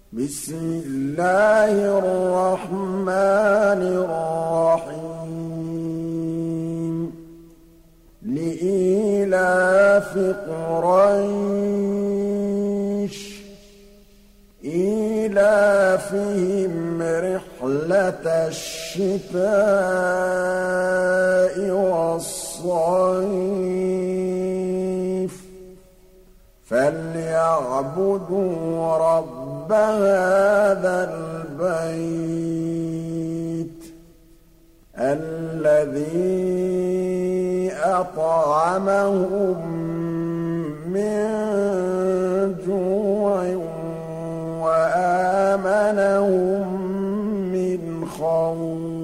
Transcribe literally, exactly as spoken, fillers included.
بسم الله الرحمن الرحيم لإيلاف قريش إيلافهم رحلة الشتاء والصيف فليعبدوا رب هذا البيت الذي أطعمهم من جوع وآمنهم من خوف